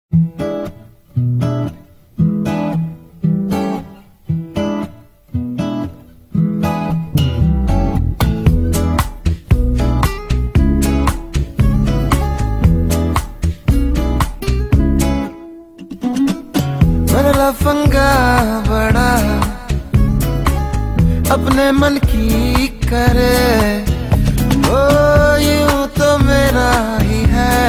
लफंगा बड़ा अपने मन की करे, ओ यूं तो मेरा ही है,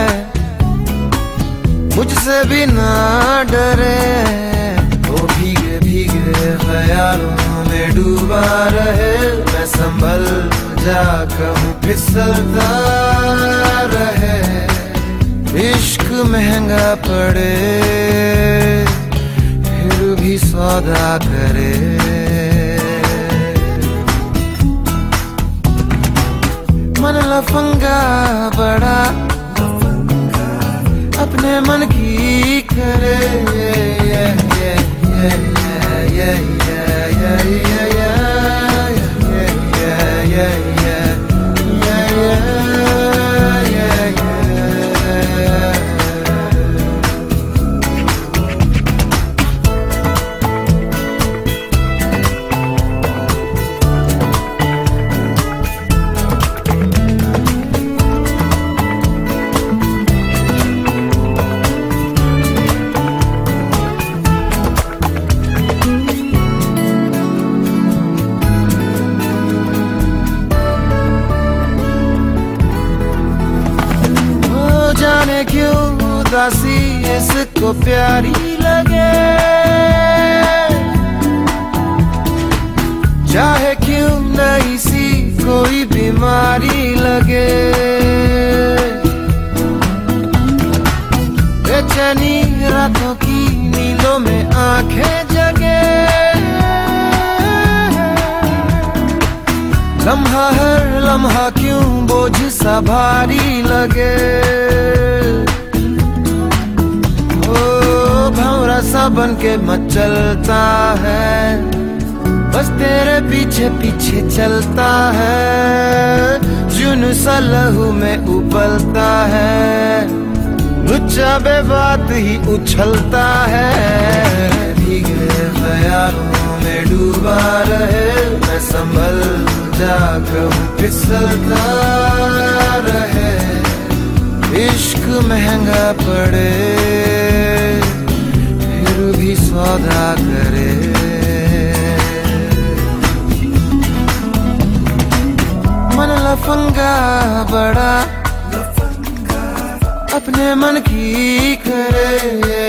मुझसे भी ना डरे। वो भीगे भीगे ख्यालों में डूबा रहे, मैं संभल जा कहूँ फिसलता रहे। इश्क महंगा पड़े फिर भी सौदा करे। मन लफंगा बड़ा अपने मन की करे। जाने क्यों उदासी इसको प्यारी लगे, चाहे क्यों नई सी कोई बीमारी लगे। बेचैनी रातों की नीलों में आंखें जगे, लम्हा हर लम्हा क्यों बोझ सा भारी लगे। ओ भंवरा सा बन के मचलता है, बस तेरे पीछे पीछे चलता है। जुनून सा लहू में उबलता है, लुच्चा बेबात ही उछलता है। भीगे ख्यालों में डूबा रहे, मैं संभल जा कहूँ फिसलता रहे। इश्क महंगा पड़े फिर भी सौदा करे। मन लफंगा बड़ा अपने मन की करे।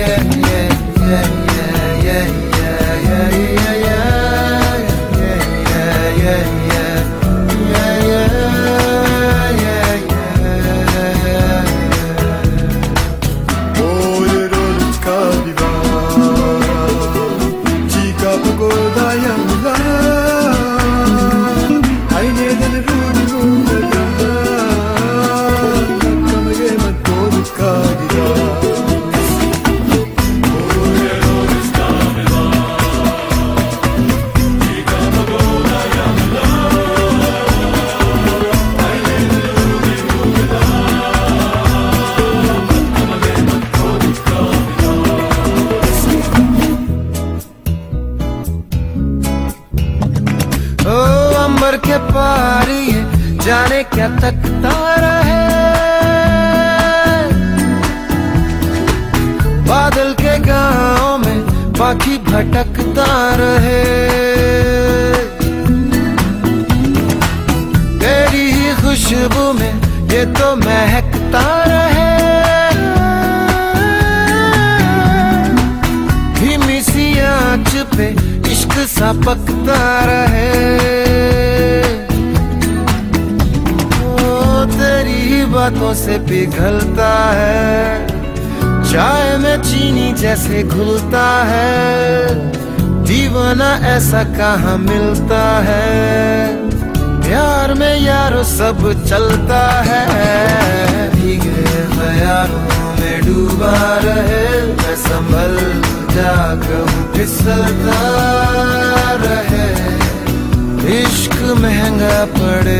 अंबर के पार ये जाने क्या तकता रहे, बादल के गांव में बाकी भटकता रहे। तेरी ही खुशबू में ये तो महकता रहे, धीमी सी आंच पे इश्क सा पकता रहे। तेरी बातों से पिघलता है, चाय में चीनी जैसे घुलता है। दीवाना ऐसा कहाँ मिलता है, प्यार में यारो सब चलता है। भीगे ख्यालों में डूबा रहे, मैं संभल जा कहूँ फिसलता रहे। इश्क महंगा पड़े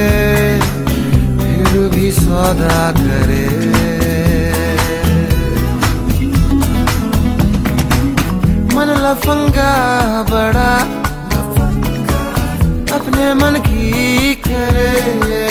फिर भी सौदा करे। लफंगा बड़ा अपने मन की करे।